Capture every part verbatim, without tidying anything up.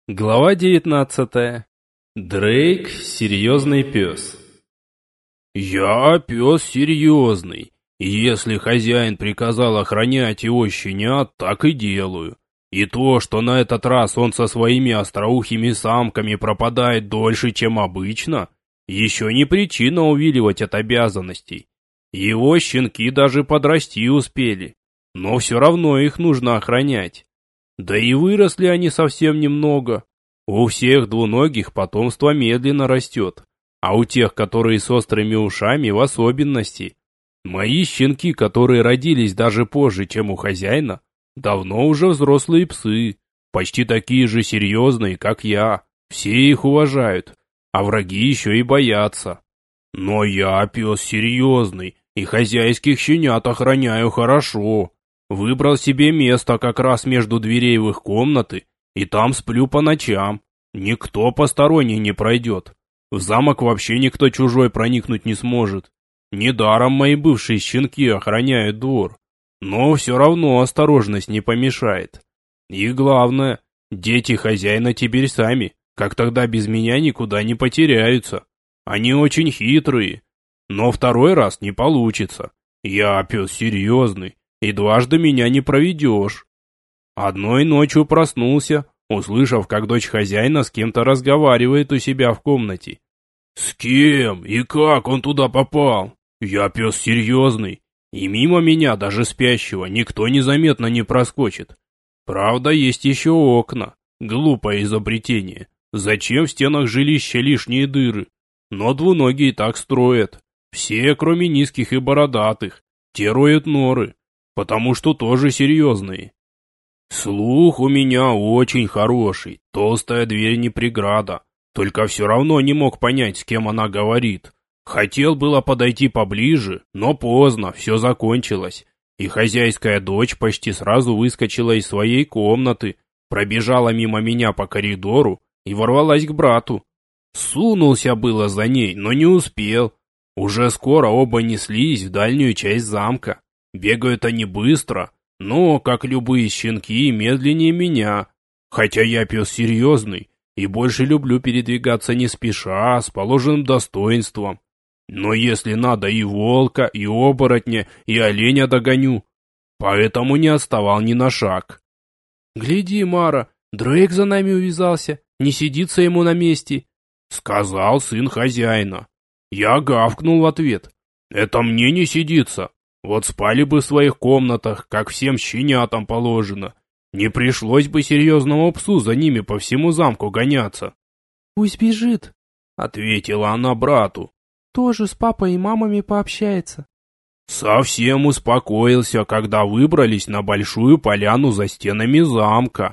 Глава девятнадцатая. Дрейк – серьезный пес. «Я пес серьезный, и если хозяин приказал охранять его щенят, так и делаю. И то, что на этот раз он со своими остроухими самками пропадает дольше, чем обычно, еще не причина увиливать от обязанностей. Его щенки даже подрасти успели, но все равно их нужно охранять. Да и выросли они совсем немного. У всех двуногих потомство медленно растет, а у тех, которые с острыми ушами, в особенности. Мои щенки, которые родились даже позже, чем у хозяина, давно уже взрослые псы, почти такие же серьезные, как я. Все их уважают, а враги еще и боятся. Но я пес серьезный, и хозяйских щенят охраняю хорошо. Выбрал себе место как раз между дверей в их комнаты, и там сплю по ночам. Никто посторонний не пройдет. В замок вообще никто чужой проникнуть не сможет. Недаром мои бывшие щенки охраняют двор. Но все равно осторожность не помешает. И главное, дети хозяина теперь сами, как тогда без меня, никуда не потеряются. Они очень хитрые. Но второй раз не получится. Я пес серьезный. И дважды меня не проведешь. Одной ночью проснулся, услышав, как дочь хозяина с кем-то разговаривает у себя в комнате. С кем и как он туда попал? Я пес серьезный, и мимо меня, даже спящего, никто незаметно не проскочит. Правда, есть еще окна. Глупое изобретение. Зачем в стенах жилища лишние дыры? Но двуногие так строят. Все, кроме низких и бородатых. Те роют норы, потому что тоже серьезные. Слух у меня очень хороший, толстая дверь не преграда, только все равно не мог понять, с кем она говорит. Хотел было подойти поближе, но поздно, все закончилось, и хозяйская дочь почти сразу выскочила из своей комнаты, пробежала мимо меня по коридору и ворвалась к брату. Сунулся было за ней, но не успел. Уже скоро оба неслись в дальнюю часть замка. Бегают они быстро, но, как любые щенки, медленнее меня. Хотя я пес серьезный и больше люблю передвигаться не спеша, с положенным достоинством. Но если надо, и волка, и оборотня, и оленя догоню. Поэтому не отставал ни на шаг. «Гляди, Мара, Дрейк за нами увязался, не сидится ему на месте», — сказал сын хозяина. Я гавкнул в ответ. «Это мне не сидится. Вот спали бы в своих комнатах, как всем щенятам положено. Не пришлось бы серьезному псу за ними по всему замку гоняться». «Пусть бежит», — ответила она брату. «Тоже с папой и мамами пообщается». Совсем успокоился, когда выбрались на большую поляну за стенами замка.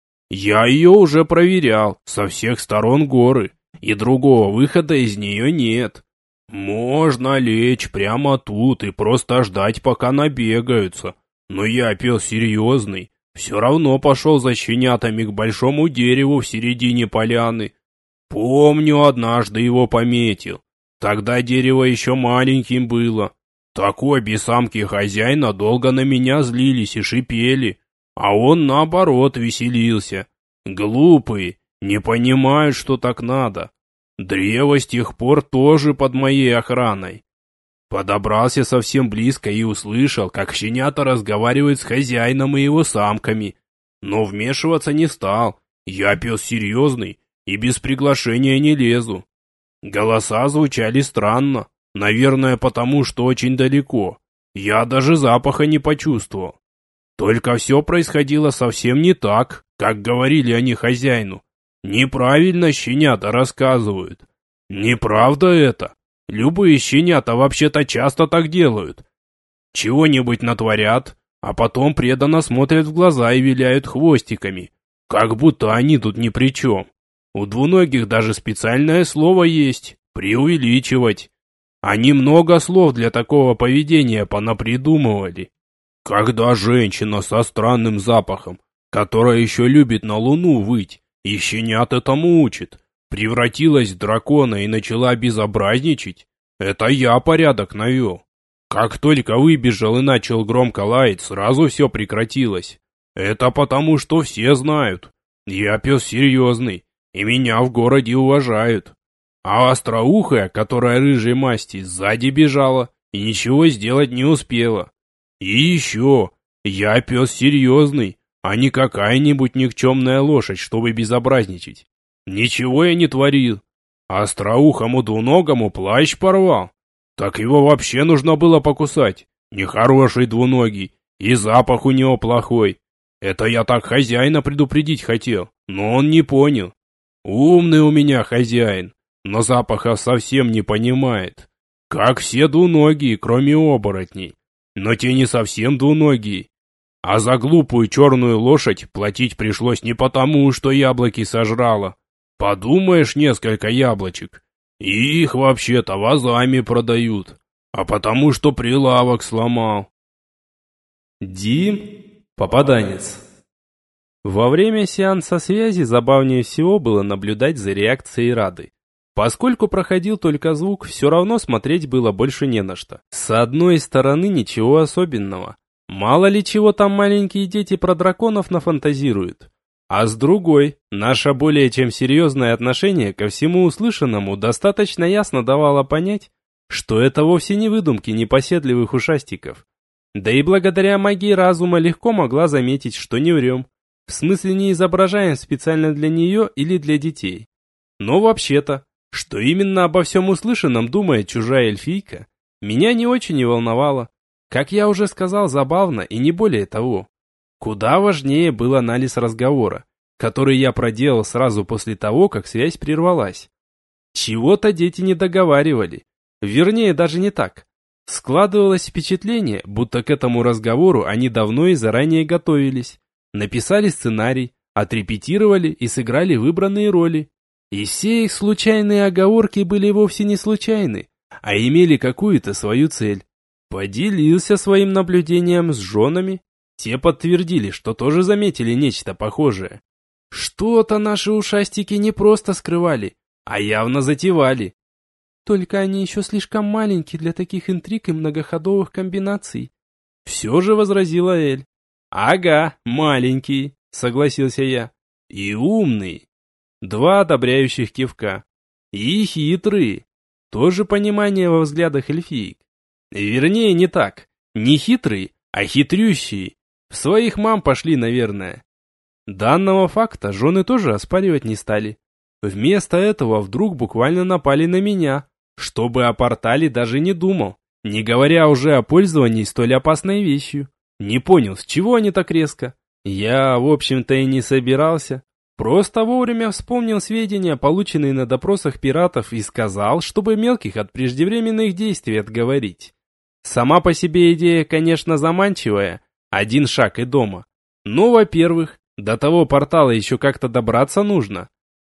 Я ее уже проверял, со всех сторон горы, и другого выхода из нее нет. Можно лечь прямо тут и просто ждать, пока набегаются. Но я пес серьезный, все равно пошел за щенятами к большому дереву в середине поляны. Помню, однажды его пометил. Тогда дерево еще маленьким было. Так обе самки хозяина долго на меня злились и шипели, а он, наоборот, веселился. Глупые, не понимают, что так надо. Древо с тех пор тоже под моей охраной. Подобрался совсем близко и услышал, как щенята разговаривают с хозяином и его самками. Но вмешиваться не стал. Я пес серьезный и без приглашения не лезу. Голоса звучали странно, наверное, потому что очень далеко. Я даже запаха не почувствовал. Только все происходило совсем не так, как говорили они хозяину. Неправильно щенята рассказывают. Неправда это. Любые щенята вообще-то часто так делают. Чего-нибудь натворят, а потом преданно смотрят в глаза и виляют хвостиками, как будто они тут ни при чем. У двуногих даже специальное слово есть – преувеличивать. Они много слов для такого поведения понапридумывали. Когда женщина со странным запахом, которая еще любит на луну выть, и щенят этому учит, превратилась в дракона и начала безобразничать, это я порядок навел. Как только выбежал и начал громко лаять, сразу все прекратилось. Это потому, что все знают. Я пес серьезный, и меня в городе уважают. А остроухая, которая рыжей масти, сзади бежала и ничего сделать не успела. И еще, я пес серьезный, а не какая-нибудь никчемная лошадь, чтобы безобразничать. Ничего я не творил. Остроухому двуногому плащ порвал. Так его вообще нужно было покусать. Нехороший двуногий, и запах у него плохой. Это я так хозяина предупредить хотел, но он не понял. Умный у меня хозяин, но запаха совсем не понимает. Как все двуногие, кроме оборотней. Но те не совсем двуногие. А за глупую черную лошадь платить пришлось не потому, что яблоки сожрала. Подумаешь, несколько яблочек. И их вообще-то вазами продают. А потому что прилавок сломал. Дим – попаданец. Во время сеанса связи забавнее всего было наблюдать за реакцией Рады. Поскольку проходил только звук, все равно смотреть было больше не на что. С одной стороны, ничего особенного. Мало ли чего там маленькие дети про драконов нафантазируют. А с другой, наше более чем серьезное отношение ко всему услышанному достаточно ясно давало понять, что это вовсе не выдумки непоседливых ушастиков. Да и благодаря магии разума легко могла заметить, что не врем. В смысле, не изображаем специально для нее или для детей. Но вообще-то, что именно обо всем услышанном думает чужая эльфийка, меня не очень и волновало. Как я уже сказал, забавно и не более того. Куда важнее был анализ разговора, который я проделал сразу после того, как связь прервалась. Чего-то дети не договаривали. Вернее, даже не так. Складывалось впечатление, будто к этому разговору они давно и заранее готовились. Написали сценарий, отрепетировали и сыграли выбранные роли. И все их случайные оговорки были вовсе не случайны, а имели какую-то свою цель. Поделился своим наблюдением с женами. Те подтвердили, что тоже заметили нечто похожее. Что-то наши ушастики не просто скрывали, а явно затевали. Только они еще слишком маленькие для таких интриг и многоходовых комбинаций. Все же возразила Эль. Ага, маленькие, согласился я. И умные. Два одобряющих кивка. И хитрые. Тоже понимание во взглядах эльфиек. Вернее, не так. Не хитрые, а хитрющие. В своих мам пошли, наверное. Данного факта жены тоже оспаривать не стали. Вместо этого вдруг буквально напали на меня, чтобы о портале даже не думал, не говоря уже о пользовании столь опасной вещью. Не понял, с чего они так резко. Я, в общем-то, и не собирался. Просто вовремя вспомнил сведения, полученные на допросах пиратов, и сказал, чтобы мелких от преждевременных действий отговорить. Сама по себе идея, конечно, заманчивая, один шаг и дома. Но, во-первых, до того портала еще как-то добраться нужно.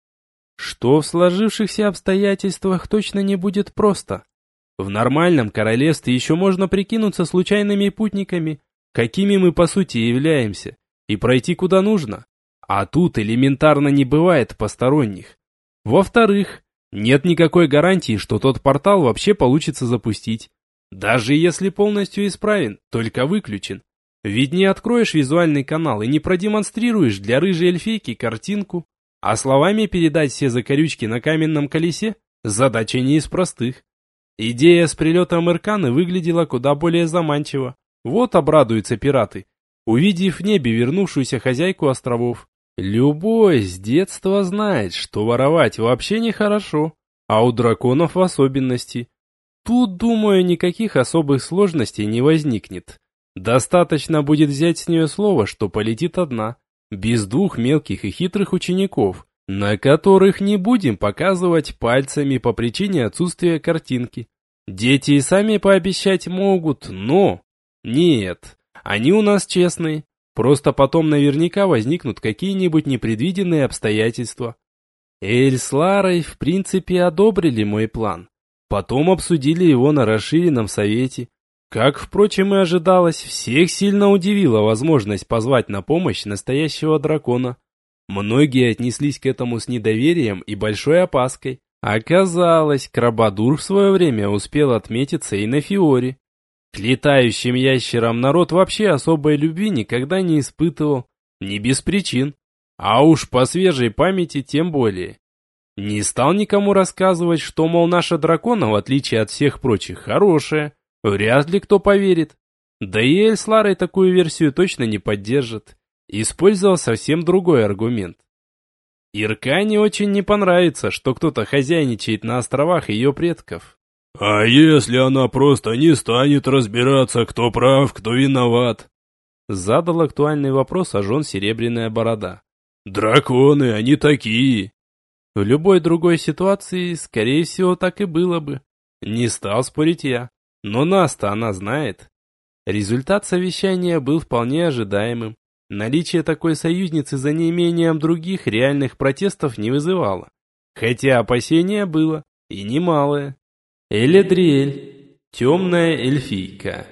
Что в сложившихся обстоятельствах точно не будет просто. В нормальном королевстве еще можно прикинуться случайными путниками, какими мы по сути являемся, и пройти куда нужно. А тут элементарно не бывает посторонних. Во-вторых, нет никакой гарантии, что тот портал вообще получится запустить. Даже если полностью исправен, только выключен. Ведь не откроешь визуальный канал и не продемонстрируешь для рыжей эльфийки картинку, а словами передать все закорючки на каменном колесе – задача не из простых. Идея с прилетом Ирканы выглядела куда более заманчиво. Вот обрадуются пираты, увидев в небе вернувшуюся хозяйку островов. Любой с детства знает, что воровать вообще нехорошо, а у драконов в особенности. Тут, думаю, никаких особых сложностей не возникнет. Достаточно будет взять с нее слово, что полетит одна, без двух мелких и хитрых учеников, на которых не будем показывать пальцами по причине отсутствия картинки. Дети и сами пообещать могут, но... Нет, они у нас честные, просто потом наверняка возникнут какие-нибудь непредвиденные обстоятельства. Эль с Ларой в принципе одобрили мой план. Потом обсудили его на расширенном совете. Как, впрочем, и ожидалось, всех сильно удивила возможность позвать на помощь настоящего дракона. Многие отнеслись к этому с недоверием и большой опаской. Оказалось, Крабадур в свое время успел отметиться и на Фиоре. К летающим ящерам народ вообще особой любви никогда не испытывал. Не без причин. А уж по свежей памяти тем более. Не стал никому рассказывать, что, мол, наша дракона, в отличие от всех прочих, хорошая. Вряд ли кто поверит. Да и Эль с Ларой такую версию точно не поддержит. Использовал совсем другой аргумент. Иркане очень не понравится, что кто-то хозяйничает на островах ее предков. «А если она просто не станет разбираться, кто прав, кто виноват?» Задал актуальный вопрос Ажон Серебряная Борода. «Драконы, они такие!» В любой другой ситуации, скорее всего, так и было бы. Не стал спорить я. Но нас-то она знает. Результат совещания был вполне ожидаемым. Наличие такой союзницы за неимением других реальных протестов не вызывало. Хотя опасение было, и немалое. Эледриэль, темная эльфийка.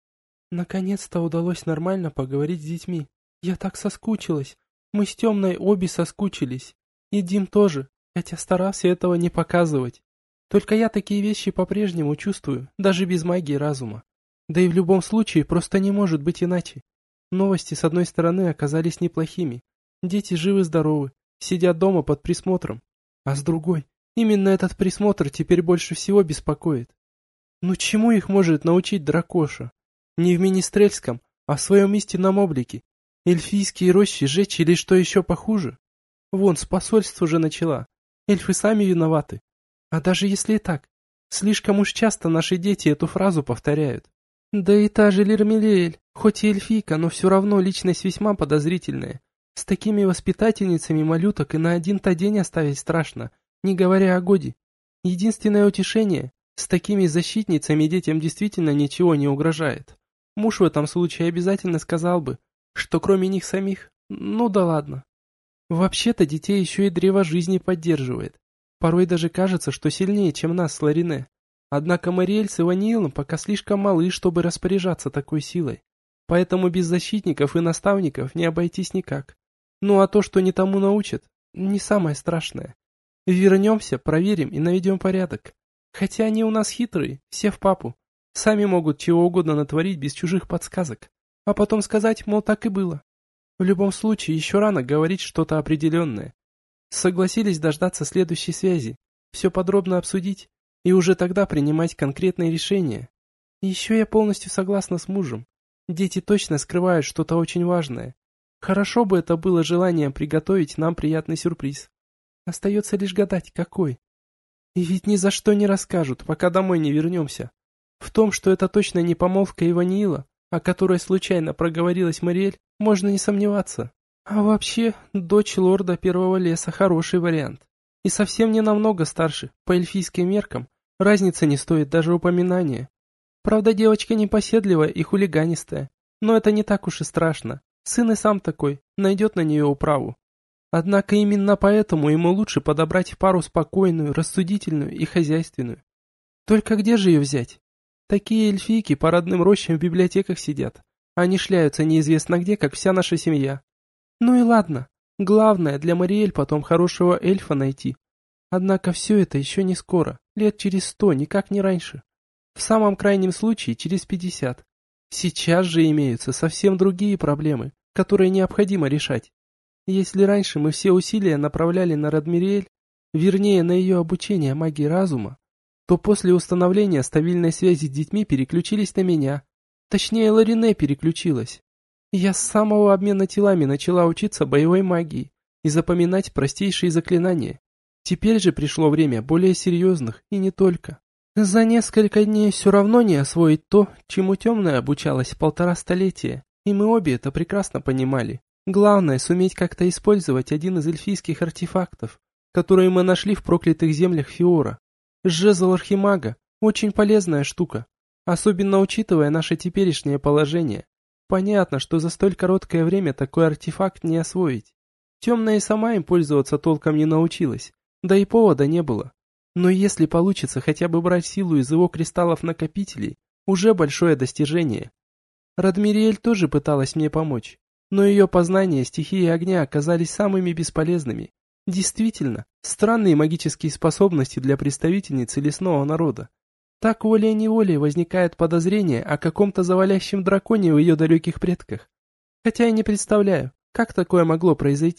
Наконец-то удалось нормально поговорить с детьми. Я так соскучилась. Мы с Темной обе соскучились. И Дим тоже, хотя старался этого не показывать. Только я такие вещи по-прежнему чувствую, даже без магии разума. Да и в любом случае просто не может быть иначе. Новости с одной стороны оказались неплохими. Дети живы-здоровы, сидят дома под присмотром. А с другой, именно этот присмотр теперь больше всего беспокоит. Ну чему их может научить дракоша? Не в Министрельском, а в своем истинном облике. Эльфийские рощи жечь или что еще похуже? Вон, с посольства уже начала. Эльфы сами виноваты. А даже если и так, слишком уж часто наши дети эту фразу повторяют. Да и та же Лирмелиэль, хоть и эльфийка, но все равно личность весьма подозрительная. С такими воспитательницами малюток и на один-то день оставить страшно, не говоря о годе. Единственное утешение, с такими защитницами детям действительно ничего не угрожает. Муж в этом случае обязательно сказал бы, что кроме них самих, ну да ладно. Вообще-то детей еще и древо жизни поддерживает. Порой даже кажется, что сильнее, чем нас с Ларине. Однако Мариэль с Иванилом пока слишком малы, чтобы распоряжаться такой силой. Поэтому без защитников и наставников не обойтись никак. Ну а то, что не тому научат, не самое страшное. Вернемся, проверим и наведем порядок. Хотя они у нас хитрые, все в папу. Сами могут чего угодно натворить без чужих подсказок. А потом сказать, мол, так и было. В любом случае, еще рано говорить что-то определенное. Согласились дождаться следующей связи, все подробно обсудить и уже тогда принимать конкретные решения. И еще я полностью согласна с мужем. Дети точно скрывают что-то очень важное. Хорошо бы это было желанием приготовить нам приятный сюрприз. Остается лишь гадать, какой. И ведь ни за что не расскажут, пока домой не вернемся. В том, что это точно не помолвка Иваниила, о которой случайно проговорилась Мариэль, можно не сомневаться. А вообще, дочь лорда Первого Леса хороший вариант. И совсем не намного старше, по эльфийским меркам, разница не стоит даже упоминания. Правда, девочка непоседливая и хулиганистая, но это не так уж и страшно. Сын и сам такой, найдет на нее управу. Однако именно поэтому ему лучше подобрать пару спокойную, рассудительную и хозяйственную. Только где же ее взять? Такие эльфийки по родным рощам в библиотеках сидят. Они шляются неизвестно где, как вся наша семья. Ну и ладно. Главное, для Мариэль потом хорошего эльфа найти. Однако все это еще не скоро. Лет через сто, никак не раньше. В самом крайнем случае, через пятьдесят. Сейчас же имеются совсем другие проблемы, которые необходимо решать. Если раньше мы все усилия направляли на Радмириэль, вернее на ее обучение магии разума, то после установления стабильной связи с детьми переключились на меня. Точнее, Ларине переключилась. Я с самого обмена телами начала учиться боевой магии и запоминать простейшие заклинания. Теперь же пришло время более серьезных и не только. За несколько дней все равно не освоить то, чему темная обучалась полтора столетия, и мы обе это прекрасно понимали. Главное суметь как-то использовать один из эльфийских артефактов, которые мы нашли в проклятых землях Фиора. Жезл Архимага – очень полезная штука, особенно учитывая наше теперешнее положение. Понятно, что за столь короткое время такой артефакт не освоить. Темная и сама им пользоваться толком не научилась, да и повода не было. Но если получится хотя бы брать силу из его кристаллов-накопителей, уже большое достижение. Радмириэль тоже пыталась мне помочь, но ее познания стихии огня оказались самыми бесполезными. Действительно, странные магические способности для представительницы лесного народа. Так волей-неволей возникает подозрение о каком-то завалящем драконе в ее далеких предках. Хотя я не представляю, как такое могло произойти,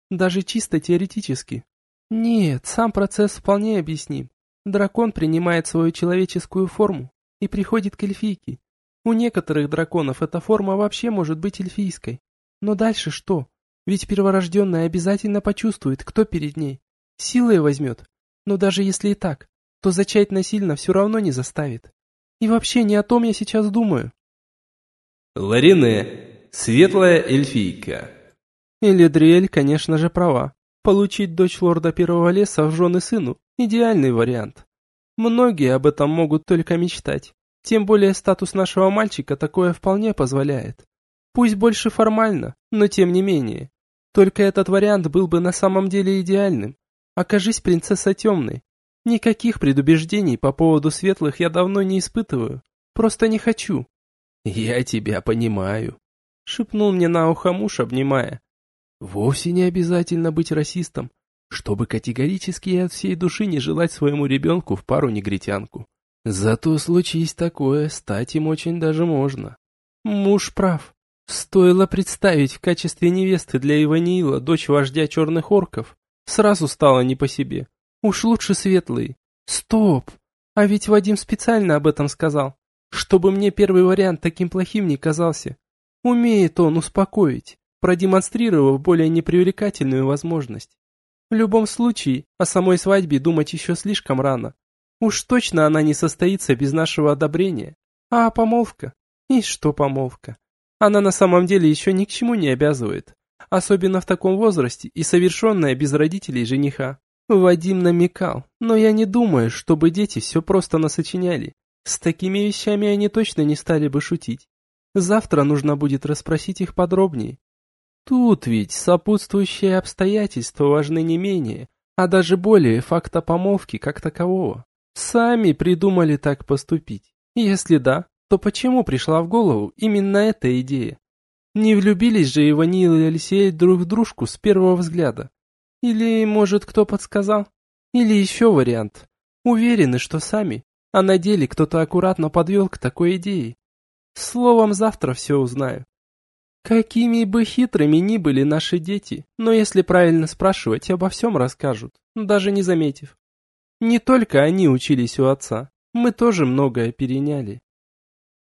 даже чисто теоретически. Нет, сам процесс вполне объясним. Дракон принимает свою человеческую форму и приходит к эльфийке. У некоторых драконов эта форма вообще может быть эльфийской. Но дальше что? Ведь перворожденная обязательно почувствует, кто перед ней. Силой возьмет. Но даже если и так, то зачать насильно все равно не заставит. И вообще не о том я сейчас думаю. Ларине, светлая эльфийка. Элидриэль, конечно же, права. Получить дочь лорда Первого Леса в жены сыну – идеальный вариант. Многие об этом могут только мечтать. Тем более статус нашего мальчика такое вполне позволяет. Пусть больше формально, но тем не менее. Только этот вариант был бы на самом деле идеальным. Окажись принцесса темной. Никаких предубеждений по поводу светлых я давно не испытываю. Просто не хочу. «Я тебя понимаю», — шепнул мне на ухо муж, обнимая. «Вовсе не обязательно быть расистом, чтобы категорически и от всей души не желать своему ребенку в пару негритянку. Зато случись такое, стать им очень даже можно». Муж прав. Стоило представить в качестве невесты для Иваниила дочь вождя черных орков. Сразу стало не по себе. Уж лучше светлые. Стоп! А ведь Вадим специально об этом сказал. Чтобы мне первый вариант таким плохим не казался. Умеет он успокоить, продемонстрировав более непривлекательную возможность. В любом случае, о самой свадьбе думать еще слишком рано. Уж точно она не состоится без нашего одобрения. А помолвка? И что помолвка? Она на самом деле еще ни к чему не обязывает. Особенно в таком возрасте и совершенная без родителей жениха. Вадим намекал, но я не думаю, чтобы дети все просто насочиняли. С такими вещами они точно не стали бы шутить. Завтра нужно будет расспросить их подробнее. Тут ведь сопутствующие обстоятельства важны не менее, а даже более факта помолвки как такового. Сами придумали так поступить. Если да, то почему пришла в голову именно эта идея? Не влюбились же Иванил и Алексей друг в дружку с первого взгляда? Или, может, кто подсказал? Или еще вариант. Уверены, что сами, а на деле кто-то аккуратно подвел к такой идее. Словом, завтра все узнаю. Какими бы хитрыми ни были наши дети, но если правильно спрашивать, обо всем расскажут, даже не заметив. Не только они учились у отца, мы тоже многое переняли.